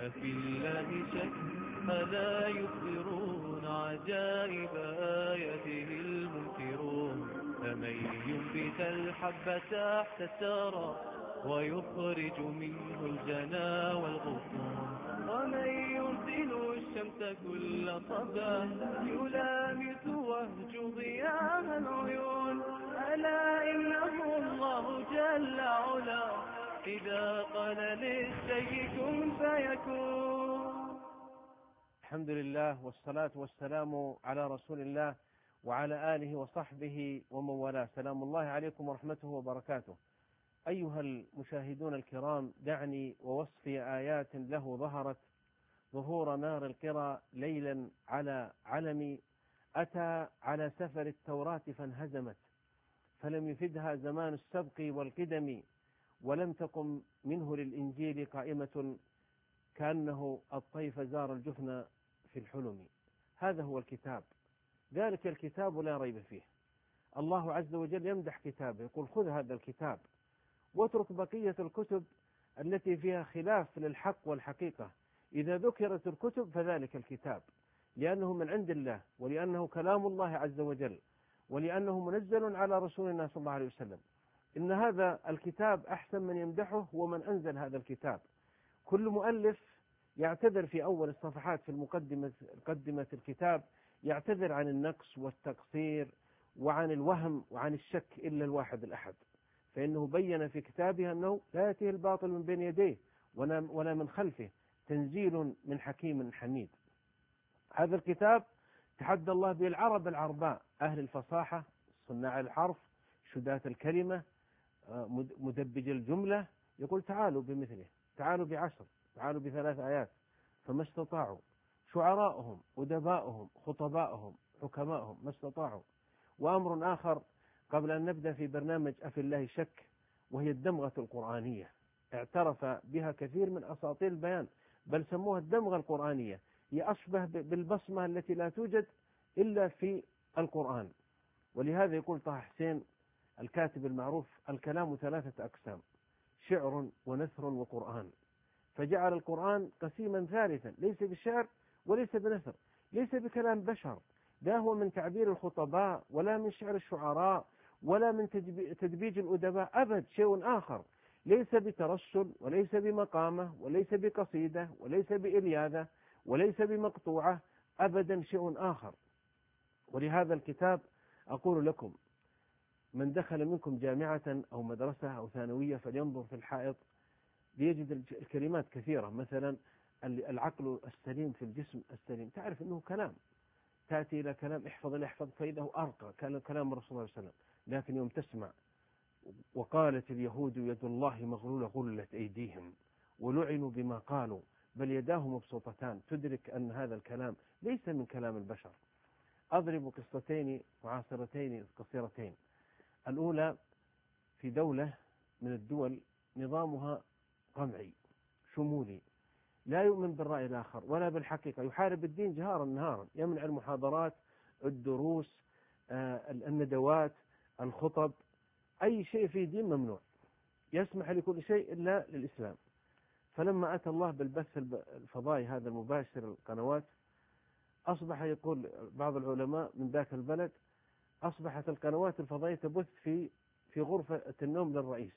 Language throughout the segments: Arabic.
أفي الله شك ألا يخبرون عجائب آياته المنكرون فمن ينبت الحب تحت الثرى ويخرج منه الجنا والغصون ومن يرسل الشمس كل صباح يلامس وهج ضياء العيون ألا إنه الله جل علا إذا قال للشيء كن فيكون. الحمد لله والصلاة والسلام على رسول الله وعلى آله وصحبه ومن والاه. سلام الله عليكم ورحمته وبركاته. أيها المشاهدون الكرام، دعني ووصفي آيات له ظهرت ظهور نار القرى ليلا على علم أتى على سفر التوراة فانهزمت فلم يفدها زمان السبق والقدم ولم تقم منه للإنجيل قائمة كأنه الطيف زار الجفن في الحلم. هذا هو الكتاب، ذلك الكتاب لا ريب فيه. الله عز وجل يمدح كتابه، يقول خذ هذا الكتاب واترك بقية الكتب التي فيها خلاف للحق والحقيقة. إذا ذكرت الكتب فذلك الكتاب، لأنه من عند الله، ولأنه كلام الله عز وجل، ولأنه منزل على رسولنا صلى الله عليه وسلم. إن هذا الكتاب أحسن من يمدحه ومن أنزل هذا الكتاب. كل مؤلف يعتذر في أول الصفحات في مقدمة الكتاب، يعتذر عن النقص والتقصير وعن الوهم وعن الشك إلا الواحد الأحد، فإنه بين في كتابه أنه لا يأتيه الباطل من بين يديه ولا من خلفه، تنزيل من حكيم حميد. هذا الكتاب تحدى الله به العرب العرباء، أهل الفصاحة، صناع الحرف، شداة الكلمة، مدبج الجملة، يقول تعالوا بمثله، تعالوا ب10، تعالوا ب3 آيات، فما استطاعوا. شعراءهم، أدباؤهم، خطباؤهم، حكماؤهم ما استطاعوا. وأمر آخر قبل أن نبدأ في برنامج أفي الله شك، وهي الدمغة القرآنية، اعترف بها كثير من أساطير البيان، بل سموها الدمغة القرآنية. هي أشبه بالبصمة التي لا توجد إلا في القرآن. ولهذا يقول طه حسين الكاتب المعروف: الكلام 3 أقسام، شعر ونثر وقرآن. فجعل القرآن قسيما ثالثا، ليس بالشعر وليس بنثر، ليس بكلام بشر، لا هو من تعبير الخطباء ولا من شعر الشعراء ولا من تدبيج الأدباء، أبد، شيء آخر، ليس بترسل وليس بمقامة وليس بقصيدة وليس بإلياذة وليس بمقطوعة، أبدا شيء آخر. ولهذا الكتاب أقول لكم: من دخل منكم جامعة أو مدرسة أو ثانوية فلينظر في الحائط ليجد الكلمات كثيرة. مثلا العقل السليم في الجسم السليم، تعرف أنه كلام، تأتي إلى كلام احفظ فإذا أرقى كلام الرسول صلى الله عليه وسلم. لكن يوم تسمع وقالت اليهود يد الله مغلولة غلت أيديهم ولعنوا بما قالوا بل يداه مبسوطتان، تدرك أن هذا الكلام ليس من كلام البشر. أضرب قصتين معاصرتين قصيرتين. الأولى في دولة من الدول نظامها قمعي شمولي، لا يؤمن بالرأي الآخر ولا بالحقيقة، يحارب الدين جهارا نهارا، يمنع المحاضرات، الدروس، الندوات، الخطب، أي شيء في دين ممنوع، يسمح لكل شيء إلا للإسلام. فلما أتى الله بالبث الفضائي هذا المباشر القنوات، أصبح يقول بعض العلماء من ذاك البلد: أصبحت القنوات الفضائية تبث في غرفة النوم للرئيس.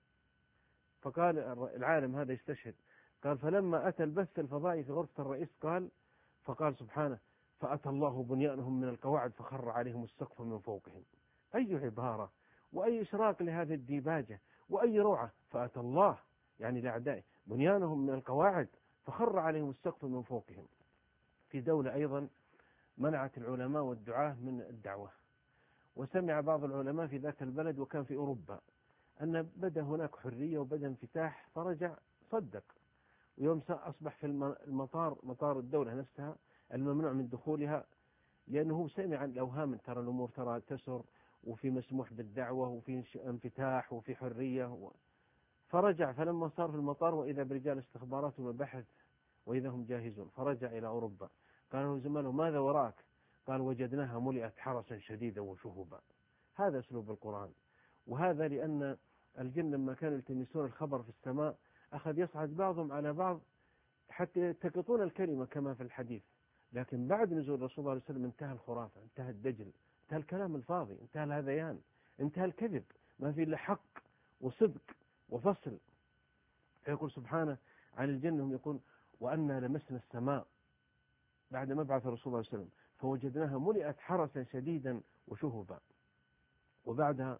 فقال العالم هذا يستشهد، قال: فلما أتى البث الفضائي في غرفة الرئيس فقال سبحانه: فأتى الله بنيانهم من القواعد فخر عليهم السقف من فوقهم. أي عبارة وأي إشراق لهذه الديباجة وأي روعة! فأتى الله يعني لأعدائه بنيانهم من القواعد فخر عليهم السقف من فوقهم. في دولة أيضا منعت العلماء والدعاة من الدعوة، وسمع بعض العلماء في ذاك البلد وكان في أوروبا أن بدأ هناك حرية وبدأ انفتاح، فرجع صدق. ويوم أصبح في المطار، مطار الدولة نفسها الممنوع من دخولها، لأنه سمع عن الأوهام، ترى الأمور ترى تسر وفي مسموح بالدعوة وفي انفتاح وفي حرية فرجع. فلما صار في المطار وإذا برجال استخبارات وبحث وإذا هم جاهزون، فرجع إلى أوروبا. قالوا زمانه: ماذا وراك؟ قال: وجدناها ملئت حرسا شديدا وشهبا. هذا أسلوب القرآن. وهذا لأن الجن لما كانوا يلتمسون الخبر في السماء أخذ يصعد بعضهم على بعض حتى يلتقطون الكلمة كما في الحديث. لكن بعد نزول الرسول صلى الله عليه وسلم انتهى الخرافة، انتهى الدجل، انتهى الكلام الفاضي، انتهى الهذيان، انتهى الكذب، ما في إلا حق وصدق وفصل. فيقول سبحانه عن الجنة، هم يقول وأنا لمسنا السماء بعد مبعث الرسول صلى الله عليه وسلم فوجدناها ملئت حرسا شديدا وشهبا. وبعدها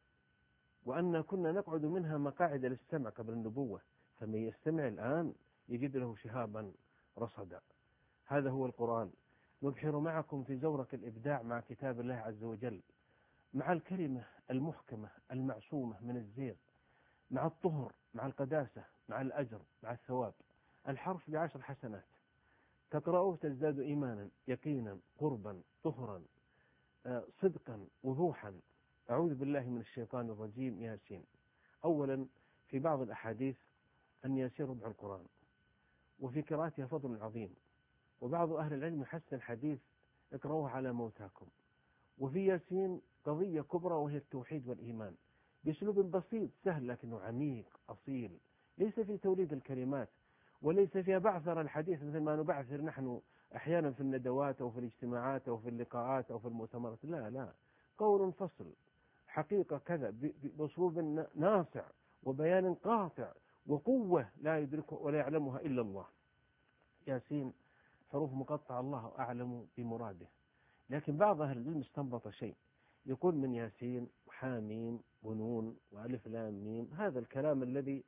وأنا كنا نقعد منها مقاعد للسمع قبل النبوة فمن يستمع الآن يجد له شهابا رصدا. هذا هو القرآن. نبحر معكم في زورق الإبداع مع كتاب الله عز وجل، مع الكلمة المحكمة المعصومة من الزيغ، مع الطهر، مع القداسة، مع الأجر، مع الثواب. الحرف ب10 حسنات، تقرأه تزداد إيمانا، يقينا، قربا، طهرا، صدقا، وضوحا. أعوذ بالله من الشيطان الرجيم. ياسين. أولا في بعض الأحاديث أن ياسين ربع القرآن، وفي قراءتها فضل عظيم، وبعض أهل العلم يحسن الحديث اقرأوه على موتاكم. وفي ياسين قضية كبرى وهي التوحيد والإيمان بأسلوب بسيط سهل لكنه عميق أصيل، ليس في توليد الكلمات وليس فيها بعثر الحديث مثل ما نبعثر نحن أحيانا في الندوات أو في الاجتماعات أو في اللقاءات أو في المؤتمرات. لا، قول فصل، حقيقة كذا، بأسلوب ناصع وبيان قاطع وقوة لا يدركه ولا يعلمها إلا الله. ياسين حروف مقطعة الله أعلم بمراده، لكن بعض أهل العلم استنبط شيء، يقول من ياسين وحاميم ونون وألف لام ميم، هذا الكلام الذي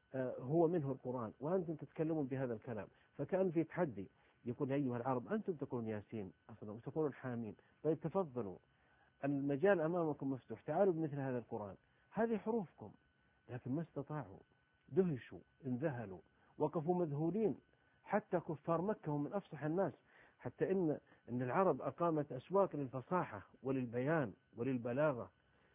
هو منه القرآن وأنتم تتكلمون بهذا الكلام، فكان في تحدي. يقول أيها العرب أنتم تقولون ياسين أصلا وتقولون حاميم، طيب تفضلوا، المجال أمامكم مفتوح، تعالوا بمثل هذا القرآن، هذه حروفكم. لكن ما استطاعوا، دهشوا، انذهلوا، وقفوا مذهولين. حتى كفار مكة هم من أفصح الناس، حتى إن العرب أقامت أسواق للفصاحة وللبيان وللبلاغة،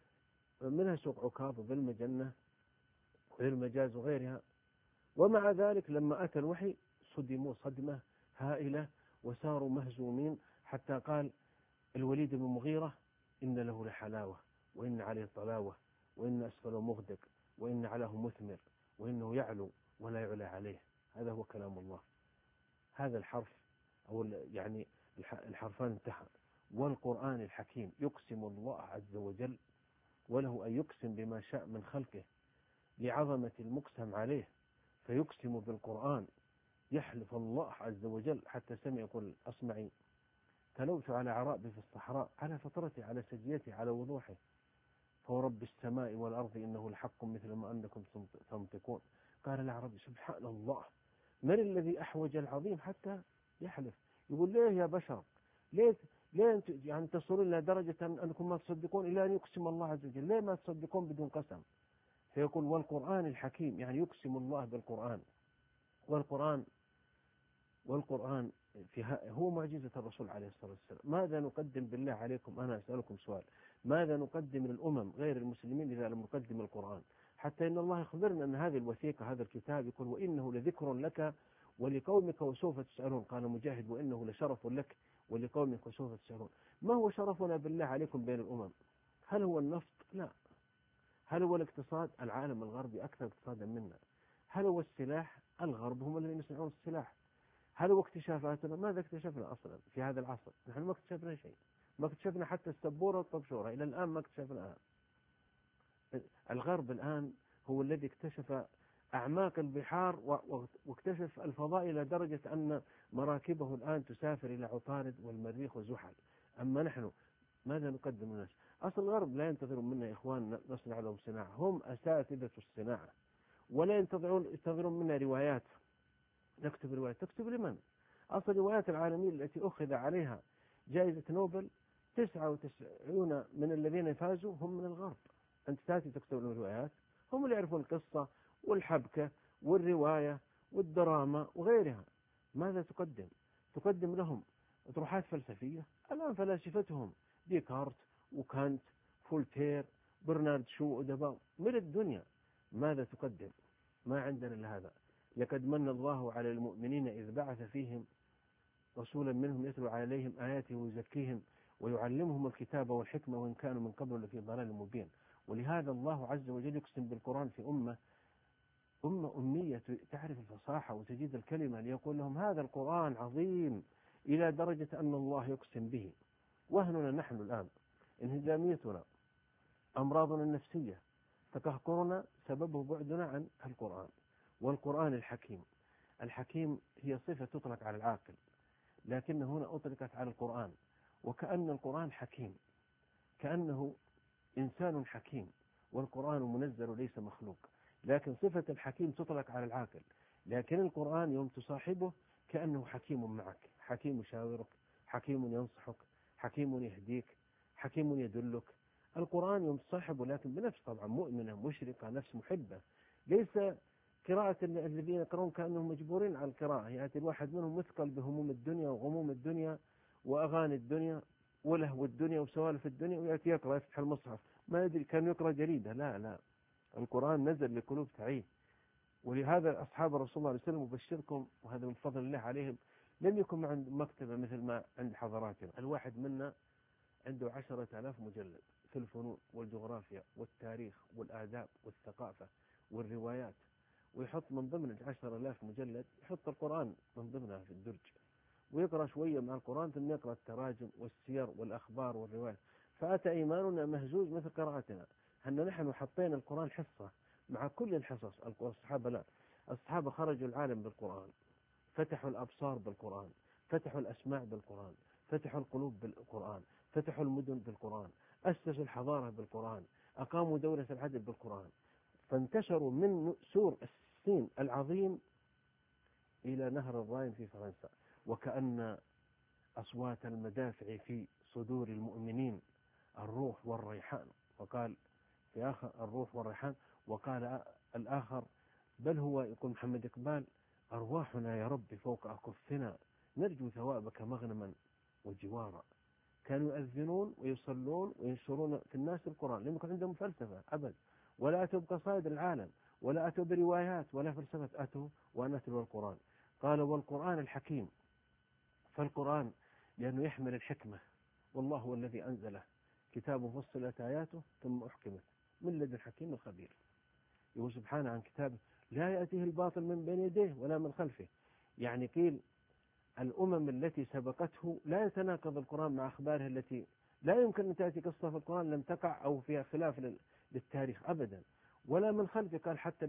منها سوق عكاظ وذي المجنة وذي المجاز وغيرها. ومع ذلك لما أتى الوحي صدموا صدمة هائلة وصاروا مهزومين، حتى قال الوليد بن المغيرة إن له لحلاوة وإن عليه طلاوة وإن أسفله مغدق وإن علاه مثمر وإنه يعلو ولا يعلى عليه. هذا هو كلام الله. هذا الحرف أو يعني الحرفان انتهى. والقرآن الحكيم يقسم الله عز وجل، وله أن يقسم بما شاء من خلقه لعظمة المقسم عليه، فيقسم بالقرآن، يحلف الله عز وجل. حتى سمع يقول أصمعي تلوت على عرابي في الصحراء على فطرتي على سجيتي على وضوحه، فورب السماء والأرض إنه لحق مثل ما أنكم تنطقون. قال العربي سبحان الله، من الذي أحوج العظيم حتى يحلف؟ يقول ليه يا بشر، ليه يعني تصلون إلى درجة أنكم ما تصدقون إلا أن يقسم الله عز وجل؟ ليه ما تصدقون بدون قسم؟ فيقول والقرآن الحكيم، يعني يقسم الله بالقرآن. والقرآن هو معجزة الرسول عليه الصلاة والسلام. ماذا نقدم بالله عليكم؟ أنا أسألكم سؤال، ماذا نقدم للأمم غير المسلمين إذا لم نقدم القرآن؟ حتى إن الله يخبرنا أن هذه الوثيقة، هذا الكتاب، يقول وإنه لذكر لك ولقومك وسوف تسألون. قال مجاهد وإنه لشرف لك ولقومك وسوف تسألون. ما هو شرفنا بالله عليكم بين الأمم؟ هل هو النفط؟ لا. هل هو الاقتصاد؟ العالم الغربي أكثر اقتصادا منا. هل هو السلاح؟ الغرب هم الذين يصنعون السلاح. هل هو اكتشافاتنا؟ ماذا اكتشفنا أصلا في هذا العصر؟ نحن ما اكتشفنا شيء، ما اكتشفنا حتى السبورة والطبشورة إلى الآن ما اكتشفناها. الغرب الآن هو الذي اكتشف أعماق البحار واكتشف الفضاء إلى درجة أن مراكبه الآن تسافر إلى عطارد والمريخ وزحل. أما نحن ماذا نقدم للناس؟ أصل الغرب لا ينتظرون منا إخوان نصنع لهم صناعة، هم أساتذة الصناعة، ولا ينتظرون منا روايات نكتب روايات. تكتب لمن؟ أصل الروايات العالمية التي أخذ عليها جائزة نوبل 99 من الذين فازوا هم من الغرب. أنت تأتي تكتب لهم روايات، هم اللي يعرفون القصة والحبكة والرواية والدراما وغيرها. ماذا تقدم؟ تقدم لهم أطروحات فلسفية. الآن فلاسفتهم ديكارت وكانت فولتير برنارد شو ودباو من الدنيا. ماذا تقدم؟ ما عندنا إلا هذا. لقد من الله على المؤمنين إذ بعث فيهم رسولا منهم يتلو عليهم آياته ويزكيهم ويعلمهم الكتاب والحكمة وإن كانوا من قبل لفي ضلال مبين. ولهذا الله عز وجل يقسم بالقرآن في أمة أمة أمية تعرف الفصاحة وتجيد الكلمة ليقول لهم هذا القرآن عظيم إلى درجة أن الله يقسم به. وهننا نحن الآن، انهزاميتنا، أمراضنا النفسية، تقهقرنا سببه بعدنا عن القرآن. والقرآن الحكيم، الحكيم هي صفة تطلق على العاقل، لكن هنا أطلقت على القرآن، وكأن القرآن حكيم، كأنه إنسان حكيم، والقرآن منزل ليس مخلوق. لكن صفة الحكيم تطلق على العاقل، لكن القرآن يوم تصاحبه كأنه حكيم معك، حكيم يشاورك، حكيم ينصحك، حكيم يهديك، حكيم يدلك. القرآن يوم تصاحبه لكن بنفس طبعا مؤمنة مشرقة، نفس محبة، ليس قراءة الذين يقرؤون كأنهم مجبورين على القراءة. يأتي الواحد منهم مثقل بهموم الدنيا وغموم الدنيا وأغاني الدنيا ولهو الدنيا وسوالف الدنيا، ويأتي يقرأ يفتح المصحف ما يدري كان يقرأ جريدة. لا لا، القرآن نزل لقلوب تعيه. ولهذا أصحاب الرسول صلى الله عليه وسلم مبشركم، وهذا من فضل الله عليهم، لم يكن عند مكتبة مثل ما عند حضراتنا. الواحد منا عنده 10,000 مجلد في الفنون والجغرافيا والتاريخ والآداب والثقافة والروايات، ويحط من ضمن 10,000 مجلد يحط القرآن من ضمنها في الدرج، ويقرأ شوية مع القرآن ثم يقرأ التراجم والسير والأخبار والروايات. فأتى إيماننا مهزوز مثل قراءتنا. نحن حطينا القرآن حصة مع كل الحصص. الصحابة لا، الصحابة خرجوا العالم بالقرآن، فتحوا الأبصار بالقرآن، فتحوا الأسماع بالقرآن، فتحوا القلوب بالقرآن، فتحوا المدن بالقرآن، أسسوا الحضارة بالقرآن، أقاموا دولة العدل بالقرآن. فانتشروا من سور الصين العظيم إلى نهر الراين في فرنسا، وكأن أصوات المدافع في صدور المؤمنين الروح والريحان. وقال في آخر الروح والريحان، وقال الآخر بل هو، يقول محمد إقبال، أرواحنا يا رب فوق أكفنا نرجو ثوابك مغنما وجوارا. كانوا يؤذنون ويصلون وينشرون في الناس القرآن، لم يكن عندهم فلسفة أبد، ولا أتوا بقصائد العالم، ولا أتوا بروايات ولا فلسفة، أتوا وأن أتلوا القرآن. قال والقرآن الحكيم، فالقرآن لأنه يحمل الحكمة، والله هو الذي أنزله كتاب فصلت آياته ثم أحكمت من لدن حكيم خبير. يقول سبحانه عن كتابه لا يأتيه الباطل من بين يديه ولا من خلفه. يعني قيل الأمم التي سبقته لا يتناقض القرآن مع أخباره التي لا يمكن أن تأتي قصة في القرآن لم تقع أو فيها خلاف للتاريخ أبدا، ولا من خلفه. قال حتى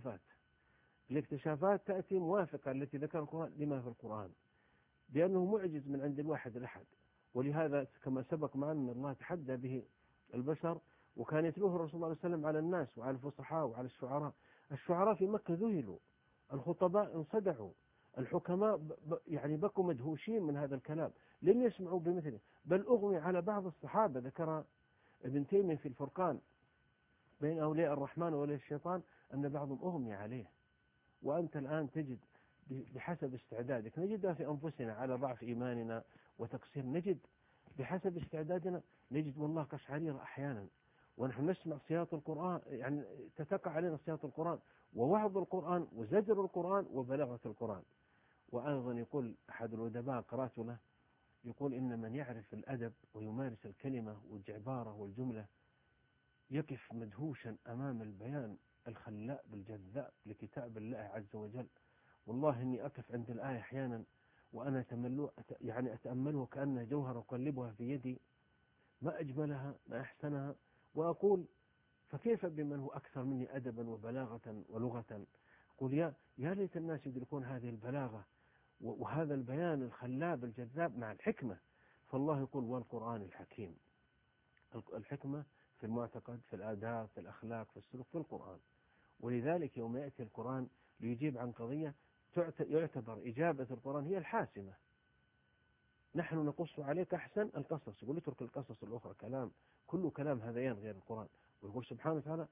الاكتشافات تأتي موافقة التي ذكر القرآن لما في القرآن، لأنه معجز من عند الواحد الأحد. ولهذا كما سبق معنا أن الله تحدى به البشر، وكان يتلوه الرسول صلى الله عليه وسلم على الناس وعلى الفصحاء وعلى الشعراء. الشعراء في مكة ذهلوا، الخطباء انصدعوا، الحكماء يعني بقوا مدهوشين من هذا الكلام، لم يسمعوا بمثله. بل أغمي على بعض الصحابة، ذكر ابن تيمية في الفرقان بين أولياء الرحمن وأولياء الشيطان أن بعضهم أغمي عليه. وأنت الآن تجد بحسب استعدادك، نجدها في أنفسنا على ضعف إيماننا وتقصير، نجد بحسب استعدادنا، نجد والله قشعريرة أحيانا ونحن نسمع صياط القرآن، يعني تتقع علينا صياط القرآن ووعظ القرآن وزجر القرآن وبلاغة القرآن. وأيضا يقول أحد الأدباء قرأت له، يقول إن من يعرف الأدب ويمارس الكلمة والعبارة والجملة يقف مدهوشا أمام البيان الخلاء بالجذاب لكتاب الله عز وجل. والله إني أقف عند الآية أحيانا وأنا يعني أتأملها كأنها جوهر أقلبها في يدي، ما أجملها ما أحسنها، وأقول فكيف بمن هو أكثر مني أدبا وبلاغة ولغة. أقول يا ليت الناس يدركون هذه البلاغة وهذا البيان الخلاب الجذاب مع الحكمة. فالله يقول والقرآن الحكيم. الحكمة في المعتقد، في الآداب، في الأخلاق، في السلوك، في القرآن. ولذلك يوم يأتي القرآن ليجيب عن قضية يعتبر إجابة القرآن هي الحاسمة. نحن نقص عليك أحسن القصص، يقول اترك القصص الأخرى كل كلام هذيان غير القرآن. ويقول سبحانه وتعالى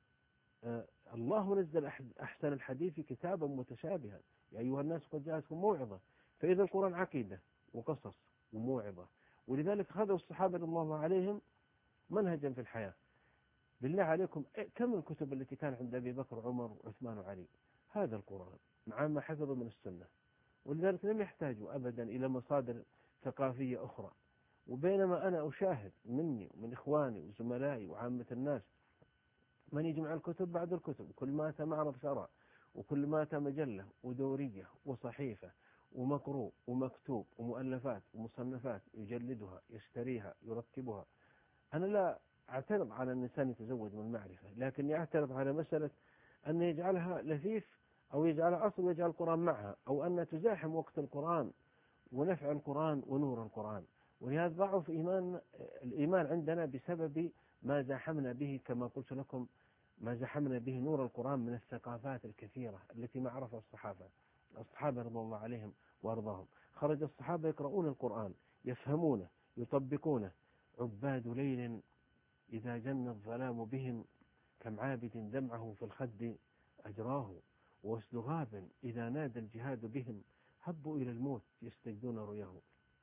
الله نزل أحسن الحديث كتابا متشابها يا أيها الناس قد جاءتكم موعظة. فإذا القرآن عقيدة وقصص وموعظة. ولذلك خذوا الصحابة رضي الله عليهم منهجا في الحياة. بالله عليكم كم الكتب التي كان عند أبي بكر وعمر وعثمان وعلي؟ هذا القرآن مع ما حفظوا من السنة. ولذلك لم يحتاجوا أبدا إلى مصادر ثقافية أخرى. وبينما أنا أشاهد مني ومن إخواني وزملائي وعامة الناس من يجمع الكتب بعد الكتب، كل ما أتى معرض شرع وكل ما أتى مجلة ودورية وصحيفة ومقروء ومكتوب ومؤلفات ومصنفات يجلدها يشتريها يرتبها. أنا لا أعترض على أن الإنسان يتزود من المعرفة، لكني أعترض على مسألة أن يجعلها لفيف أو يجعلها أصل ويجعل القرآن معها، أو أن تزاحم وقت القرآن ونفع القرآن ونور القرآن. ولهذا ضعف الإيمان عندنا بسبب ما زاحمنا به، كما قلت لكم ما زاحمنا به نور القرآن من الثقافات الكثيرة التي ما عرفها الصحابة رضي الله عليهم وأرضاهم. خرج الصحابة يقرؤون القرآن يفهمونه يطبقونه. عباد ليل إذا جن الظلام بهم كم عابد دمعه في الخد أجراه، واسد غاب إذا نادى الجهاد بهم هبوا إلى الموت يستجدون رؤياه.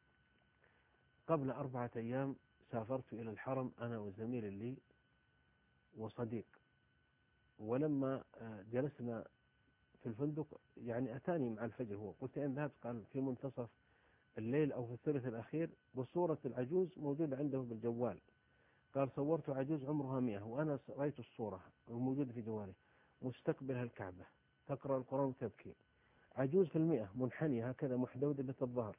قبل 4 أيام سافرت إلى الحرم أنا وزميل لي وصديق، ولما جلسنا في الفندق يعني أتاني مع الفجر، هو قلت أين ذهبت؟ قال في منتصف الليل أو في الثلث الأخير، وصورة العجوز موجودة عنده بالجوال. قال صورت عجوز عمرها 100 وأنا رأيت الصورة موجودة في جواله مستقبلها الكعبة تقرأ القرآن وتبكي. عجوز في 100 منحنية هكذا محدودة الظهر،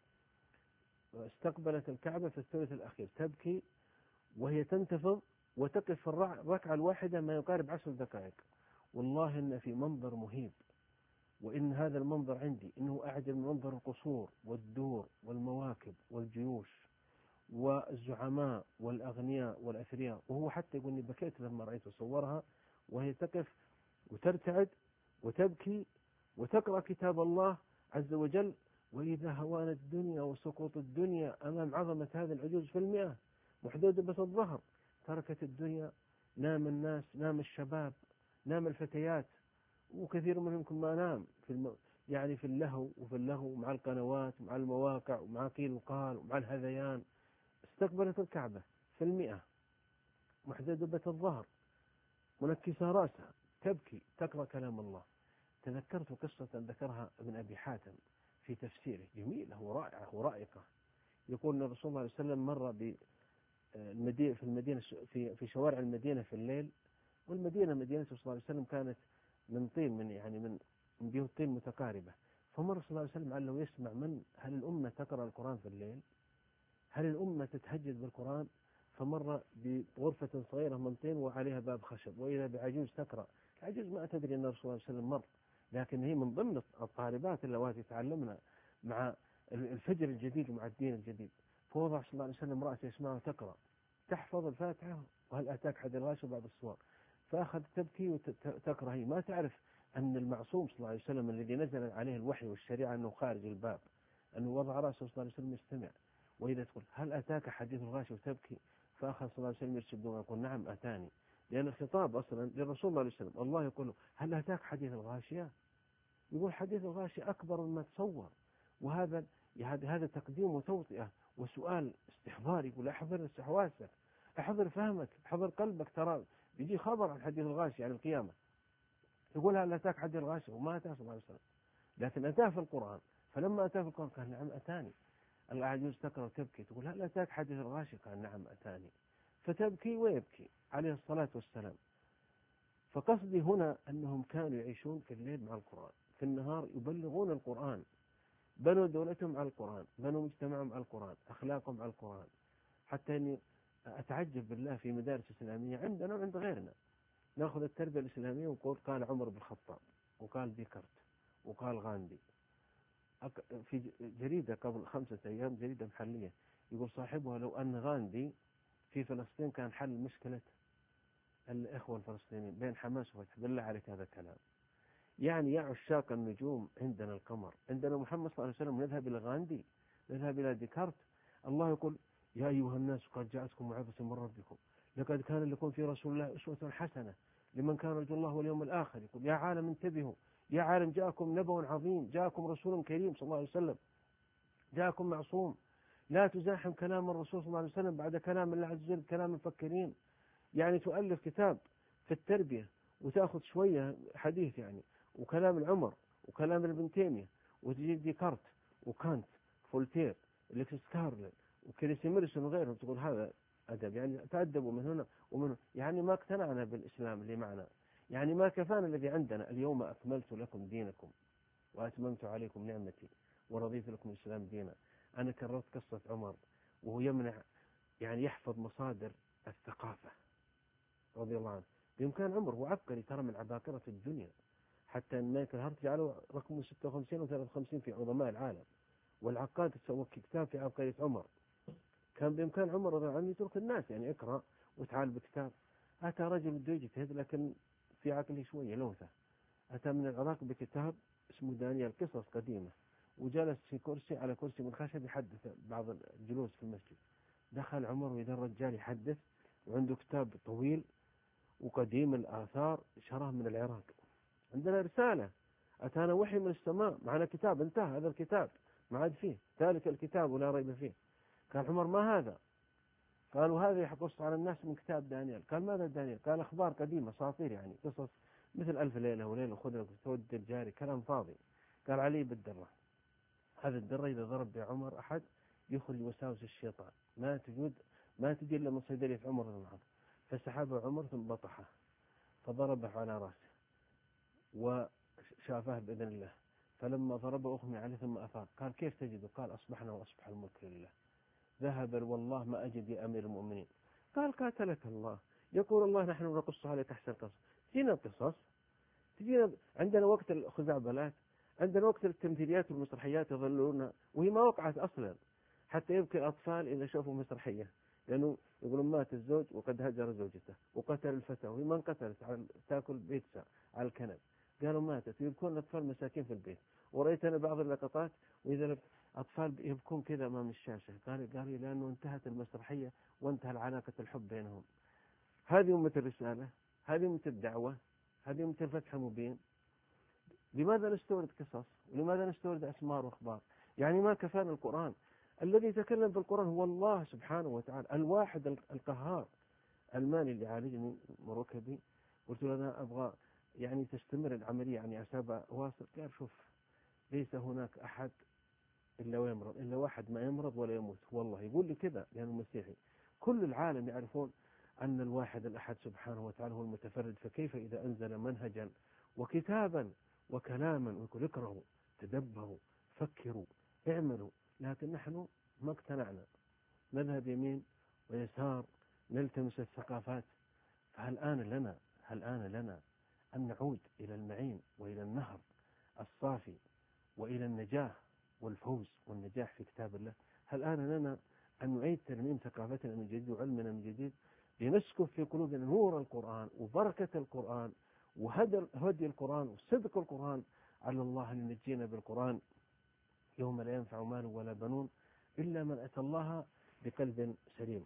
استقبلت الكعبة في الثلث الأخير تبكي وهي تنتفض وتقف في الركعة الواحدة ما يقارب 10 دقائق. والله إن في منظر مهيب، وإن هذا المنظر عندي إنه أعجب من منظر القصور والدور والمواكب والجيوش والزعماء والأغنياء والأثرياء. وهو حتى يقول إني بكيت لما رأيت صورها وهي تقف وترتعد وتبكي وتقرأ كتاب الله عز وجل. وإذا هوان الدنيا وسقوط الدنيا أمام عظمة هذا العجوز في 100 محدودة بس الظهر، تركت الدنيا. نام الناس، نام الشباب، نام الفتيات، وكثير منهم ما نام يعني في اللهو وفي اللهو مع القنوات ومع المواقع ومع قيل وقال ومع الهذيان. استقبلت الكعبة في 100 محدودة الظهر منكسة رأسها تبكي تقرأ كلام الله. تذكرت قصة ذكرها ابن أبي حاتم في تفسيره جميلة ورائعة ورائقة. يقول أن الرسول صلى الله عليه وسلم مر في المدينة في شوارع المدينة في الليل، والمدينة مدينة صلى الله عليه وسلم كانت من طين من بيوت طين متقاربة. فمر صلى الله عليه وسلم علّه يسمع هل الأمة تقرأ القرآن في الليل؟ هل الأمة تتهجد بالقرآن؟ فمر بغرفة صغيرة من طين وعليها باب خشب، وإذا بعجوز تقرأ. العجوز ما تدري أن الرسول صلى الله عليه وسلم مر، لكن هي من ضمن الطالبات اللواتي تعلمنا مع الفجر الجديد ومع الدين الجديد. فوضع صلى الله عليه وسلم رأسه يسمعها تقرأ تحفظ الفاتحة وهل أتاك حديث الغاشية وبعض السور، فأخذ تبكي وتقرأ. هي ما تعرف أن المعصوم صلى الله عليه وسلم الذي نزل عليه الوحي والشريعة أنه خارج الباب، أنه وضع رأسه صلى الله عليه وسلم يستمع. وإذا تقول هل أتاك حديث الغاشية وتبكي، فأخذ صلى الله عليه وسلم يرشد ويقول نعم أتاني، لأن الخطاب أصلا للرسول صلى الله عليه وسلم. الله يقول له هل أتاك حديث الغاشية؟ يقول حديث الغاشية أكبر مما تصور، وهذا تقديم وتوطئة وسؤال استحضار. يقول احضر حواسك، احضر فهمك، احضر قلبك، ترى بيجي خبر عن حديث الغاشية عن القيامة. يقول هل أتاك حديث الغاشية؟ وما أتاه صلى الله عليه وسلم، لكن أتاه في القرآن. فلما أتاه في القرآن قال نعم أتاني. العجوز تقرأ وتبكي تقول هل أتاك حديث الغاشية؟ قال نعم أتاني. فتبكي ويبكي عليه الصلاة والسلام. فقصدي هنا أنهم كانوا يعيشون في الليل مع القرآن، في النهار يبلغون القرآن، بنوا دولتهم على القرآن، بنوا مجتمعهم على القرآن، أخلاقهم على القرآن. حتى أني أتعجب بالله في مدارس إسلامية عندنا وعند غيرنا نأخذ التربية الإسلامية ونقول قال عمر بن الخطاب وقال ديكارت وقال غاندي. في جريدة قبل 5 أيام جريدة محلية يقول صاحبها لو أن غاندي في فلسطين كان حل مشكلة الإخوة الفلسطينيين بين حماس وفتح. بالله عليك هذا كلام؟ يعني يا عشاق النجوم عندنا القمر، عندنا محمد صلى الله عليه وسلم، نذهب إلى غاندي، نذهب إلى ديكارت. الله يقول يا أيها الناس قد جاءتكم موعظة من ربكم لقد كان لكم في رسول الله أسوة حسنة لمن كان يرجو الله واليوم الآخر. يقول يا عالم انتبهوا، يا عالم جاءكم نبأ عظيم، جاءكم رسول كريم صلى الله عليه وسلم، جاءكم معصوم. لا تزاحم كلام الرسول صلى الله عليه وسلم بعد كلام الله عز وجل، كلام المفكرين. يعني تؤلف كتاب في التربية وتأخذ شوية حديث يعني وكلام العمر وكلام ابن تيمية، وتجيب ديكارت وكانت فولتير إليكس كارل وكريسي ميرسون وغيرهم، تقول هذا أدب. يعني تأدبوا من هنا ومن يعني ما اقتنعنا بالإسلام اللي معنا. يعني ما كفانا الذي عندنا، اليوم أكملت لكم دينكم وأتممت عليكم نعمتي ورضيت لكم الإسلام دينا. أنا كررت قصة عمر وهو يمنع، يعني يحفظ مصادر الثقافة رضي الله عنه. بإمكان عمر هو عبقري ترى من عباقرة الدنيا، حتى أن مايكل هارت جعله رقم 56 و 53 في عظماء العالم، والعقاد سوى كتاب في عبقرية عمر. كان بإمكان عمر رضي الله عنه يترك الناس، يعني اقرأ وتعال بكتاب. أتى رجل بده يجتهد لكن في عقله شوية لوثة، أتى من العراق بكتاب اسمه دانيال، قصص قديمة، وجلس في كرسي على كرسي من خشب يحدث بعض الجلوس في المسجد. دخل عمر وإذا الرجال يحدث وعنده كتاب طويل وقديم الآثار شراه من العراق. عندنا رسالة، أتانا وحي من السماء، معنا كتاب انتهى هذا الكتاب ما عاد فيه، ذلك الكتاب ولا ريب فيه. قال عمر ما هذا؟ قالوا هذا يقص على الناس من كتاب دانيال. قال ماذا دانيال؟ قال أخبار قديمة أساطير، يعني قصص مثل ألف ليلة وليلة خذ ود الجاري، كلام فاضي. قال علي بالدرة، هذا الدرة إذا ضرب بعمر أحد يخرج وساوس الشيطان، ما تجي إلا من صيدلية عمر رضي الله عنه. فسحبه عمر ثم بطحه فضربه على رأسه وشافاه بإذن الله. فلما ضربه أغمي عليه ثم أفاق. قال كيف تجد؟ قال أصبحنا وأصبح الملك لله. ذهب والله ما أجد يا أمير المؤمنين. قال قاتلك الله، يقول الله نحن نقص عليك أحسن قصص. تجينا القصص، تجينا عندنا وقت الخزعبلات، عندنا وقت التمثيليات والمسرحيات يظلون وهي ما وقعت أصلا، حتى يبكي الأطفال إذا شافوا مسرحية، لأنه يقولون مات الزوج وقد هجر زوجته وقتل الفتاة وهي ما انقتلت، تأكل بيتزا على الكنب، قالوا ماتت، ويبكون الأطفال مساكين في البيت. ورأيت أنا بعض اللقطات وإذا أطفال يبكون كذا أمام الشاشة، قالوا لأنه انتهت المسرحية وانتهى علاقة الحب بينهم. هذه أمة الرسالة، هذه أمة الدعوة، هذه أمة الفتح المبين. لماذا نستورد قصص؟ ولماذا نستورد أسمار وأخبار؟ يعني ما كفانا القرآن. الذي يتكلم بالقرآن هو الله سبحانه وتعالى الواحد القهار. الماني اللي عالجني مركبي قلت له أنا أبغى يعني تستمر العملية، يعني أسابة واصل. قال شوف، ليس هناك أحد إلا ويمرض، إلا واحد ما يمرض ولا يموت. والله يقول لي كذا لأنه مسيحي. كل العالم يعرفون أن الواحد الأحد سبحانه وتعالى هو المتفرد، فكيف إذا أنزل منهجا وكتابا وكلاما ويقول اقرأوا تدبروا فكروا اعملوا، لكن نحن ما اقتنعنا، نذهب يمين ويسار نلتمس الثقافات. فهل آن لنا أن نعود إلى المعين وإلى النهر الصافي وإلى النجاح والفوز والنجاح في كتاب الله؟ هل آن لنا أن نعيد ترميم ثقافتنا من جديد وعلمنا من جديد لنسكب في قلوبنا نور القرآن وبركة القرآن وهدي القرآن وصدق القرآن؟ على الله أن ينجينا بالقرآن يوم لا ينفع مال ولا بنون إلا من أتى الله بقلب سليم.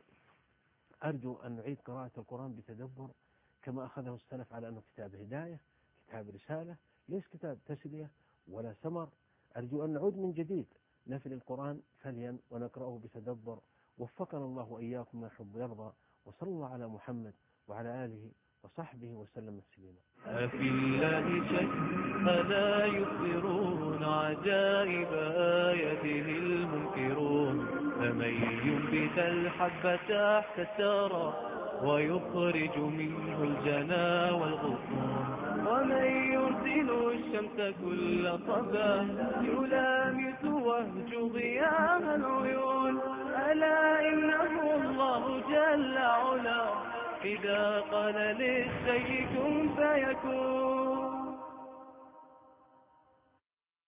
أرجو أن نعيد قراءة القرآن بتدبر كما أخذه السلف على أنه كتاب هداية، كتاب رسالة، ليس كتاب تسلية ولا سمر. أرجو أن نعود من جديد نفل القرآن فليا ونقرأه بتدبر. وفقنا الله وإياكم ما يحب ويرضى، وصلى الله على محمد وعلى آله وصحبه وسلم تسليما. أفي الله شك ألا يخبرون عجائب آياته المنكرون، فمن ينبت الحب تحت الثرى ويخرج منه الجنا والغصون، ومن يرسل الشمس كل صباح يلامس وهج ضياء العيون، ألا إنه الله جل علا إذا قال للشيء كن فيكون.